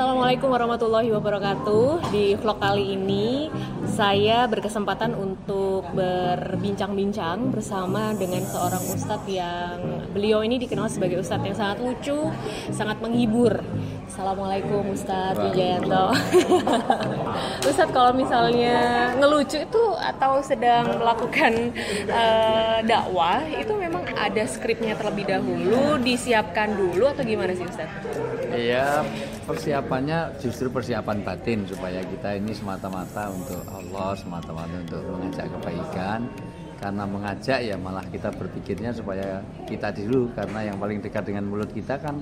Assalamualaikum warahmatullahi wabarakatuh. Di vlog kali ini saya berkesempatan untuk berbincang-bincang bersama dengan seorang ustadz yang beliau ini dikenal sebagai ustadz yang sangat lucu, sangat menghibur. Assalamualaikum Ustadz Wijayanto. Ustadz, kalau misalnya ngelucu itu atau sedang melakukan dakwah itu memang ada skripnya terlebih dahulu, disiapkan dulu atau gimana sih Ustadz? Iya, persiapannya justru persiapan batin supaya kita ini semata-mata untuk Allah, semata-mata untuk mengajak kebaikan. Karena mengajak ya malah kita berpikirnya supaya kita dulu, karena yang paling dekat dengan mulut kita kan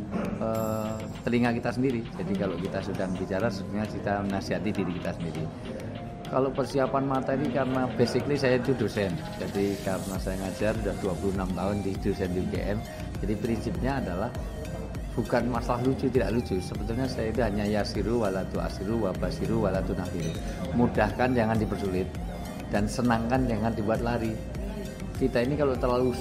telinga kita sendiri. Jadi kalau kita sedang bicara sebenarnya kita menasihati diri kita sendiri. Kalau persiapan materi karena basically saya itu dosen. Jadi karena saya ngajar sudah 26 tahun di dosen di UGM. Jadi prinsipnya adalah bukan masalah lucu tidak lucu. Sebetulnya saya itu hanya yasiru walatu asiru wabasiru walatu nafiru. Mudahkan, jangan dipersulit, dan senangkan, jangan dibuat lari. Kita ini kalau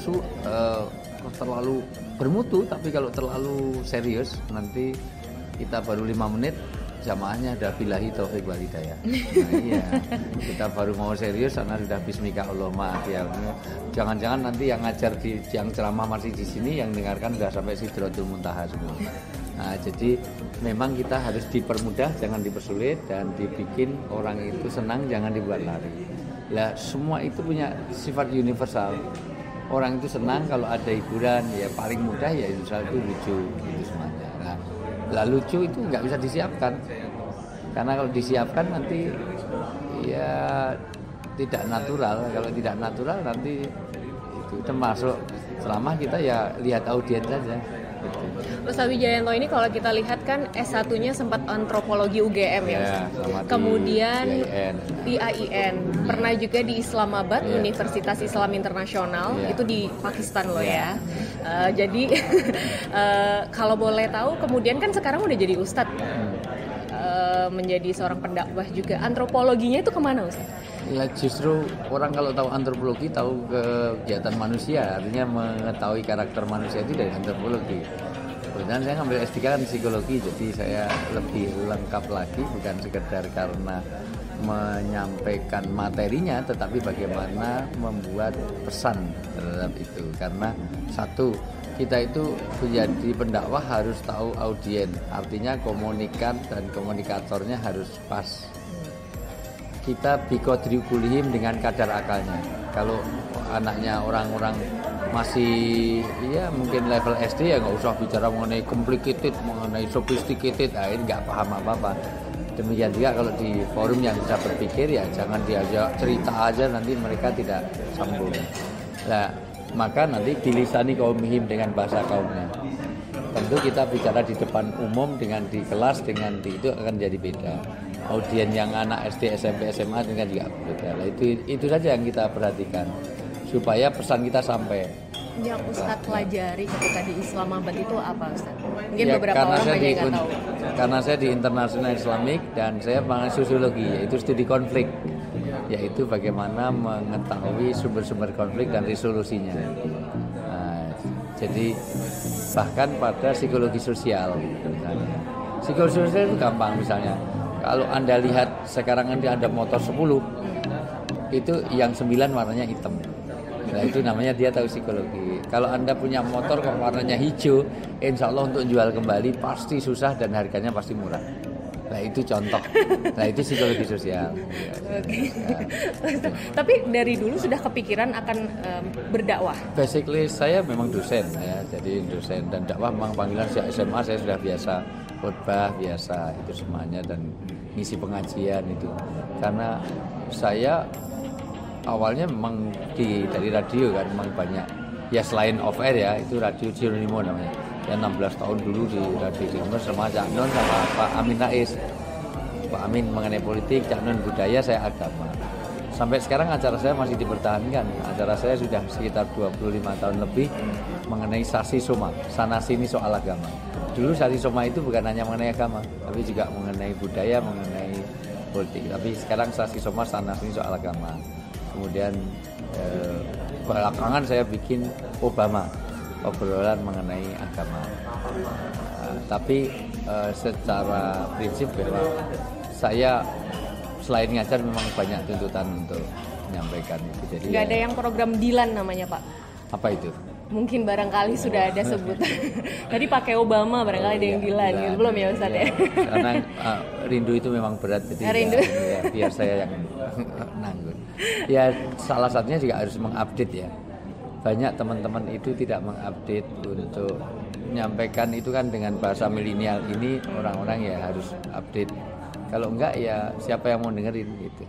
terlalu bermutu, tapi kalau terlalu serius nanti kita baru 5 menit jamaahnya udah billahi taufik wal hidayah. Nah, iya, kita baru mau serius karena sudah bismika Allah maaf ya. Jangan-jangan nanti yang ngajar yang ceramah masih di sini, yang dengarkan udah sampai Sidratul Muntaha semua. Nah, jadi memang kita harus dipermudah, jangan dipersulit, dan dibikin orang itu senang, jangan dibuat lari. Lah, semua itu punya sifat universal. Orang itu senang kalau ada hiburan, ya paling mudah ya itu lucu itu semuanya. Nah, lucu itu nggak bisa disiapkan, karena kalau disiapkan nanti ya tidak natural. Kalau tidak natural nanti itu termasuk selama kita ya lihat audiens saja. Ustadz Wijayanto ini kalau kita lihat kan S1-nya sempat antropologi UGM ya, kemudian di AIN, pernah juga di Islamabad, Universitas Islam Internasional, itu di Pakistan loh ya. Jadi kalau boleh tahu, kemudian kan sekarang udah jadi ustadz, menjadi seorang pendakwah juga. Antropologinya itu kemana Ustadz? Ya justru orang kalau tahu antropologi tahu kegiatan manusia, artinya mengetahui karakter manusia itu dari antropologi. Kemudian saya ngambil S3 kan psikologi, jadi saya lebih lengkap lagi, bukan sekedar karena menyampaikan materinya, tetapi bagaimana membuat pesan terhadap itu. Karena satu, kita itu menjadi pendakwah harus tahu audiens, artinya komunikan dan komunikatornya harus pas. Kita biqadri kulihim dengan kadar akalnya. Kalau anaknya orang-orang masih ya mungkin level SD ya nggak usah bicara mengenai complicated, mengenai sophisticated, ini nggak paham apa-apa. Demikian juga kalau di forum yang bisa berpikir ya jangan diajak cerita aja, nanti mereka tidak sambung. Nah, maka nanti bilisani kaumihim dengan bahasa kaumnya. Tentu kita bicara di depan umum dengan di kelas dengan di itu akan jadi beda. Audien yang anak SD, SMP, SMA dengan juga beda. Nah, itu saja yang kita perhatikan supaya pesan kita sampai. Yang Ustadz pelajari ketika di Islamabad itu apa Ustadz? Mungkin ya, beberapa orang banyak yang nggak tahu. Karena saya di International Islamic dan saya mengenai sosiologi, yaitu studi konflik, yaitu bagaimana mengetahui sumber-sumber konflik dan resolusinya. Nah, jadi bahkan pada psikologi sosial misalnya. Psikologi sosial itu gampang, misalnya kalau Anda lihat sekarang ada motor 10, itu yang 9 warnanya hitam. Nah, itu namanya dia tahu psikologi. Kalau Anda punya motor kok warnanya hijau, insya Allah untuk jual kembali pasti susah dan harganya pasti murah. Nah, itu contoh. Nah, itu psikologi sosial. Tapi dari dulu sudah kepikiran akan berdakwah? Basically saya memang dosen ya, jadi dosen dan dakwah memang panggilan sejak SMA. Saya sudah biasa khotbah, biasa itu semuanya, dan ngisi pengajian itu. Karena saya awalnya memang dari radio kan memang banyak. Ya selain off air ya, itu radio Geronimo namanya. Ya 16 tahun dulu di radio Geronimo sama Cak Nun sama Pak Amin Rais. Pak Amin mengenai politik, Cak Nun budaya, saya agama. Sampai sekarang acara saya masih dipertahankan. Acara saya sudah sekitar 25 tahun lebih mengenai Sasi Soma, sana sini soal agama. Dulu Sasi Soma itu bukan hanya mengenai agama, tapi juga mengenai budaya, mengenai politik. Tapi sekarang Sasi Soma sana sini soal agama. Kemudian belakangan saya bikin Obama, obrolan mengenai agama. Tapi secara prinsip bahwa saya selain ngajar memang banyak tuntutan untuk menyampaikan itu. Jadi nggak ada yang program Dilan namanya Pak? Apa itu? Mungkin barangkali sudah ada sebutan. Tadi pakai Obama barangkali ada yang Dilan gitu. Belum ya Ustadz ya? Karena rindu itu memang berat, jadi rindu. Ya, biar saya yang nanggung. Ya salah satunya juga harus mengupdate ya. Banyak teman-teman itu tidak mengupdate untuk menyampaikan itu kan dengan bahasa milenial ini, orang-orang ya harus update. Kalau enggak ya siapa yang mau dengerin gitu.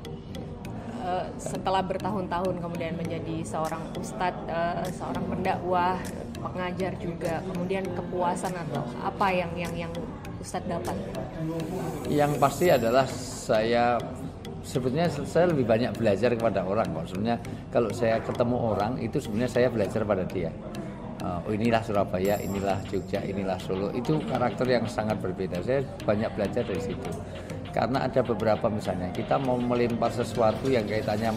Setelah bertahun-tahun kemudian menjadi seorang ustadz, seorang pendakwah, pengajar juga, kemudian kepuasan atau apa yang ustadz dapat? Yang pasti adalah sebetulnya saya lebih banyak belajar kepada orang. Maksudnya kalau saya ketemu orang itu sebenarnya saya belajar pada dia. Oh inilah Surabaya, inilah Jogja, inilah Solo. Itu karakter yang sangat berbeda. Saya banyak belajar dari situ. Karena ada beberapa misalnya kita mau melempar sesuatu yang kaitannya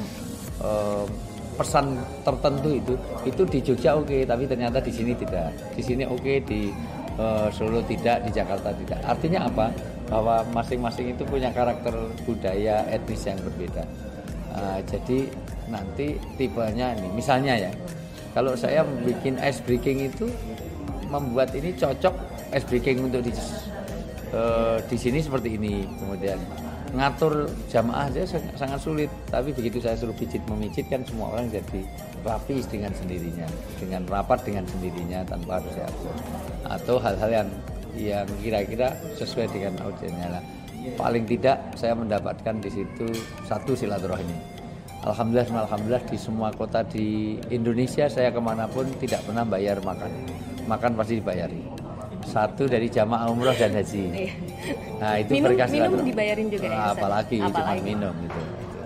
pesan tertentu itu di Jogja oke, tapi ternyata di sini tidak. Di sini oke, di Solo tidak, di Jakarta tidak. Artinya apa? Bahwa masing-masing itu punya karakter budaya etnis yang berbeda. Jadi nanti tipenya ini, misalnya ya, kalau saya bikin ice breaking itu membuat ini cocok ice breaking untuk di sini seperti ini, kemudian ngatur jamaah aja sangat sulit, tapi begitu saya suruh memijit kan semua orang jadi rapi dengan sendirinya, dengan rapat dengan sendirinya tanpa harus diatur, atau hal-hal yang kira-kira sesuai dengan audiensnya lah. Paling tidak saya mendapatkan di situ satu silaturahmi. Alhamdulillah di semua kota di Indonesia saya kemanapun tidak pernah bayar makan pasti dibayari. Satu dari jamaah umroh dan haji. Nah itu berkah minum dibayarin juga ya. Apalagi cuma minum gitu.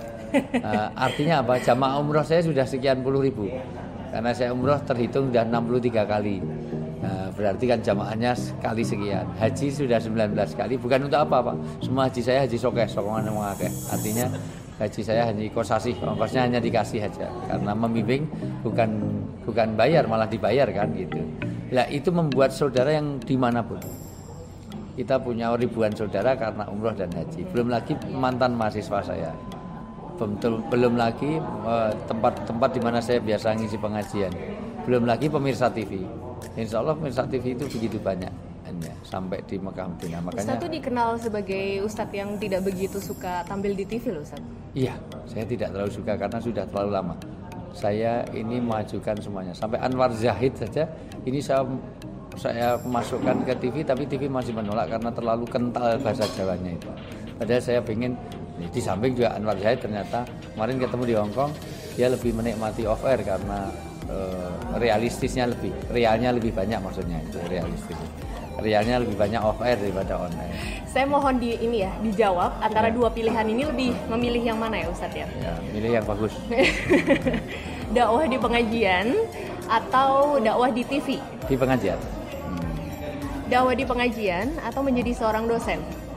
Artinya apa? Jamaah umroh saya sudah sekian puluh ribu. Karena saya umroh terhitung sudah 63 kali. Nah, berarti kan jamaahnya sekali sekian. Haji sudah 19 kali. Bukan untuk apa Pak? Semua haji saya haji sokeh, sokongan yang mengakeh. Artinya haji saya hanya kosasih, ongkosnya hanya dikasih aja. Karena membimbing bukan bayar, malah dibayar kan gitu. Nah itu membuat saudara yang dimanapun. Kita punya ribuan saudara karena umroh dan haji. Belum lagi mantan mahasiswa saya. Belum lagi tempat-tempat di mana saya biasa ngisi pengajian. Belum lagi pemirsa TV. Insya Allah pemirsa TV itu begitu banyak. Sampai di Mekah Madinah. Makanya Ustadz itu dikenal sebagai ustadz yang tidak begitu suka tampil di TV loh Ustadz. Iya, saya tidak terlalu suka karena sudah terlalu lama. Saya ini majukan semuanya. Sampai Anwar Zahid saja ini saya masukkan ke TV, tapi TV masih menolak karena terlalu kental bahasa Jawanya itu. Padahal saya ingin di samping juga Anwar Zahid ternyata kemarin ketemu di Hong Kong, dia lebih menikmati off air karena realnya lebih banyak, maksudnya itu realistis. Realnya lebih banyak off air daripada on air. Saya mohon dijawab antara dua pilihan ini lebih memilih yang mana ya Ustadz ya? Ya, milih yang bagus. Dakwah di pengajian atau dakwah di TV? Di pengajian. Dakwah di pengajian atau menjadi seorang dosen?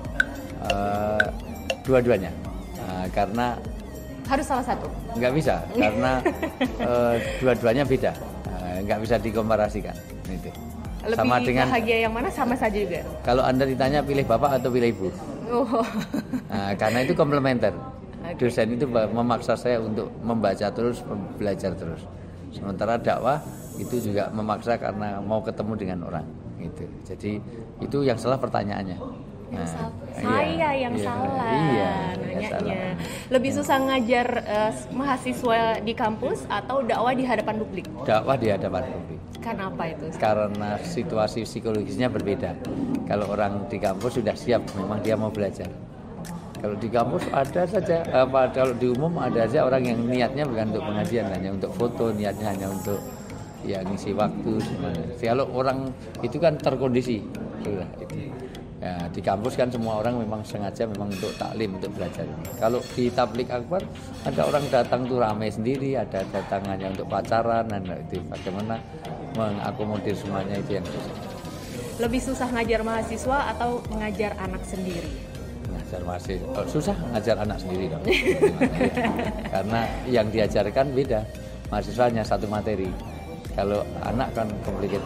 Dua-duanya. Karena harus salah satu? Nggak bisa, karena dua-duanya beda. Nggak bisa dikomparasikan. Itu. Lebih sama dengan bahagia yang mana sama saja juga? Kalau Anda ditanya pilih bapak atau pilih ibu? Karena itu komplementer. Okay. Dosen itu memaksa saya untuk membaca terus, belajar terus. Sementara dakwah itu juga memaksa karena mau ketemu dengan orang. Gitu. Jadi itu yang salah pertanyaannya. Saya yang salah nanyanya. Lebih susah ngajar mahasiswa di kampus atau dakwah di hadapan publik? Dakwah di hadapan publik. Kenapa itu? Karena situasi psikologisnya berbeda. Kalau orang di kampus sudah siap, memang dia mau belajar. Kalau di kampus ada saja, kalau di umum ada saja orang yang niatnya bukan untuk pengajian, hanya untuk foto, niatnya hanya untuk ngisi waktu. Kalau orang itu kan terkondisi, itu. Ya, di kampus kan semua orang memang sengaja memang untuk taklim, untuk belajar. Kalau di tablik akbar ada orang datang tuh ramai sendiri, ada datang hanya untuk pacaran, dan itu bagaimana mengakomodir semuanya itu yang susah. Lebih susah ngajar mahasiswa atau ngajar anak sendiri? Ngajar mahasiswa susah, ngajar anak sendiri dong. Karena yang diajarkan beda, mahasiswa hanya satu materi. Kalau anak kan complicated.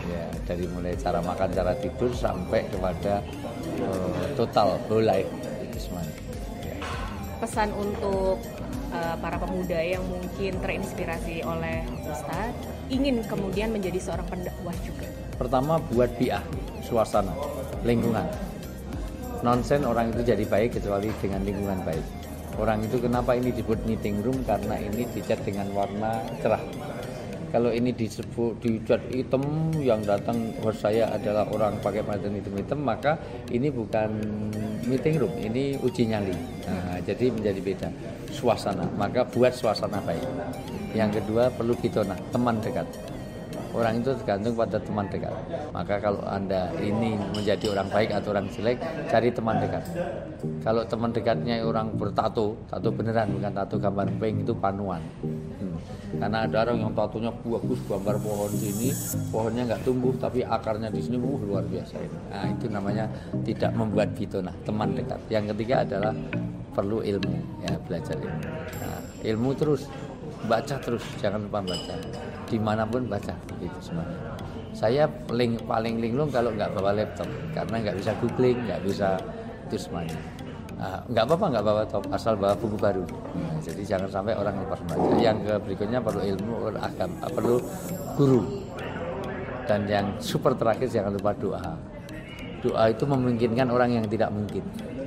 Ya, dari mulai cara makan, cara tidur sampai kepada total whole life itu semuanya. Ya. Pesan untuk para pemuda yang mungkin terinspirasi oleh Ustadz ingin kemudian menjadi seorang pendakwah juga. Pertama, buat bi'ah, suasana, lingkungan. Nonsen orang itu jadi baik kecuali dengan lingkungan baik. Orang itu kenapa ini disebut meeting room, karena ini dicat dengan warna cerah. Kalau ini disebut dicat hitam, yang datang host saya adalah orang pakai pakaian hitam-hitam, maka ini bukan meeting room, ini uji nyali. Nah, jadi menjadi beda suasana. Maka buat suasana baik. Yang kedua, perlu bitona, teman dekat. Orang itu tergantung pada teman dekat. Maka kalau Anda ini menjadi orang baik atau orang jelek, cari teman dekat. Kalau teman dekatnya orang bertato, tato beneran, bukan tato gambar pink, itu panuan. Karena ada orang yang tatonya bagus, gambar pohon sini, pohonnya nggak tumbuh tapi akarnya di sini luar biasa. Nah, itu namanya tidak membuat bitona, teman dekat. Yang ketiga adalah perlu ilmu, ya, belajar ilmu. Nah, ilmu terus, baca terus, jangan lupa baca. Dimanapun baca, itu semuanya. Saya paling linglung kalau nggak bawa laptop, karena nggak bisa googling, nggak bisa itu semuanya. Nggak apa-apa nggak bawa laptop, asal bawa buku baru. Jadi jangan sampai orang lupa membaca. Yang berikutnya perlu ilmu, agama, perlu guru. Dan yang super terakhir jangan lupa doa. Doa itu memungkinkan orang yang tidak mungkin.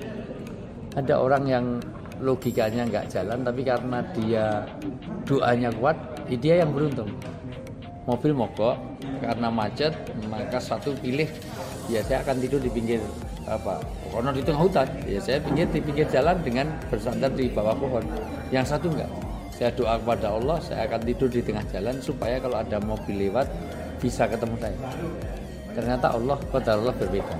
Ada orang yang logikanya nggak jalan, tapi karena dia doanya kuat, dia yang beruntung. Mobil mogok karena macet, maka satu pilih, ya saya akan tidur di pinggir karena di tengah hutan, ya saya di pinggir jalan dengan bersandar di bawah pohon. Yang satu enggak, saya doa kepada Allah, saya akan tidur di tengah jalan supaya kalau ada mobil lewat bisa ketemu saya. Ternyata qadarullah berbeda.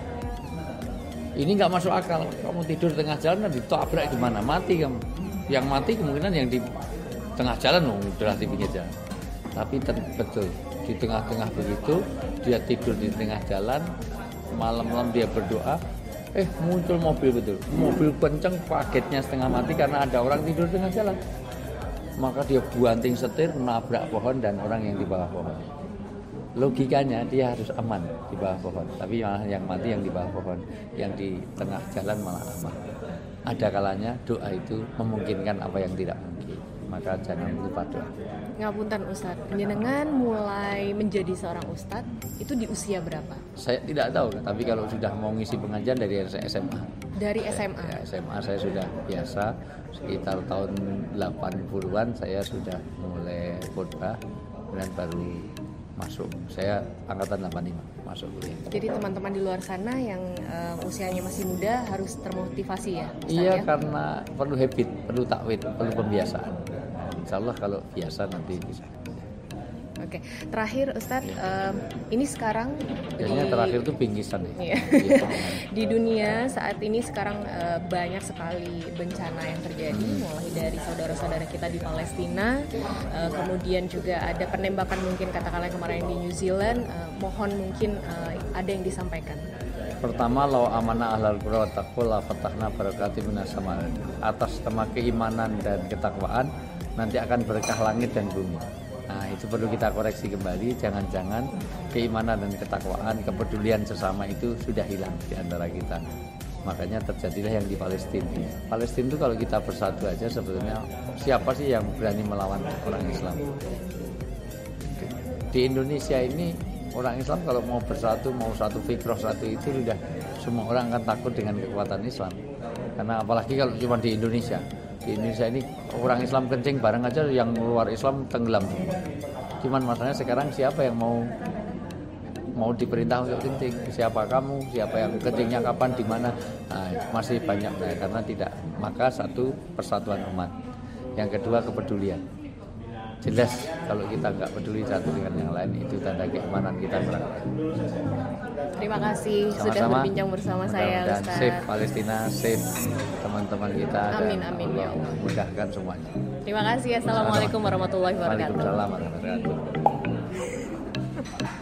Ini nggak masuk akal, kamu tidur di tengah jalan dan ditabrak gimana? Mati kamu. Yang mati kemungkinan yang di tengah jalan, udah di pinggir jalan. Tapi betul, di tengah-tengah begitu, dia tidur di tengah jalan, malam-malam dia berdoa, muncul mobil, betul. Mobil kenceng, pagetnya setengah mati karena ada orang tidur di tengah jalan. Maka dia banting setir, menabrak pohon dan orang yang di bawah pohon. Logikanya dia harus aman di bawah pohon, tapi malah yang mati yang di bawah pohon, yang di tengah jalan malah aman. Ada kalanya doa itu memungkinkan apa yang tidak mungkin, maka jangan lupa doa. Ngapunten Ustadz, jenengan mulai menjadi seorang Ustadz itu di usia berapa? Saya tidak tahu, tapi kalau sudah mau ngisi pengajian dari SMA. Dari SMA? Ya, SMA saya sudah biasa, sekitar tahun 80-an saya sudah mulai khotbah, kemudian baru masuk. Saya angkatan 85 masuk kuliah. Jadi teman-teman di luar sana yang usianya masih muda harus termotivasi ya? Iya, karena perlu habit, perlu takwid, perlu pembiasaan. Insya Allah kalau biasa nanti bisa. Oke, terakhir Ustadz, ini sekarang biasanya terakhir itu pinggisan ya. Di dunia saat ini sekarang banyak sekali bencana yang terjadi, mulai dari saudara-saudara kita di Palestina, kemudian juga ada penembakan mungkin katakanlah kemarin di New Zealand. Mohon mungkin ada yang disampaikan. Pertama, law amanah ahlal qura taqwa fatahna barakatim minas sama. Atas tema keimanan dan ketakwaan nanti akan berkah langit dan bumi. Nah, itu perlu kita koreksi kembali. Jangan-jangan keimanan dan ketakwaan, kepedulian sesama itu sudah hilang di antara kita. Makanya terjadilah yang di Palestina. Palestina itu kalau kita bersatu aja sebetulnya siapa sih yang berani melawan orang Islam? Di Indonesia ini orang Islam kalau mau bersatu, mau satu fikrah satu itu sudah semua orang akan takut dengan kekuatan Islam. Karena apalagi kalau cuma di Indonesia. Di Indonesia ini orang Islam kencing bareng aja, yang luar Islam tenggelam. Cuman masalahnya sekarang siapa yang mau diperintah untuk kencing? Siapa kamu? Siapa yang kencingnya kapan, di mana? Nah, masih banyak karena tidak. Maka satu, persatuan umat. Yang kedua, kepedulian. Jelas kalau kita nggak peduli satu dengan yang lain, itu tanda keimanan kita kurang. Terima kasih sudah berbincang bersama saya, dan Ustaz. Save Palestina, save teman-teman kita. Amin, amin ya Allah. Mudahkan semuanya. Terima kasih. Assalamualaikum warahmatullahi wabarakatuh. Waalaikumsalam warahmatullahi wabarakatuh.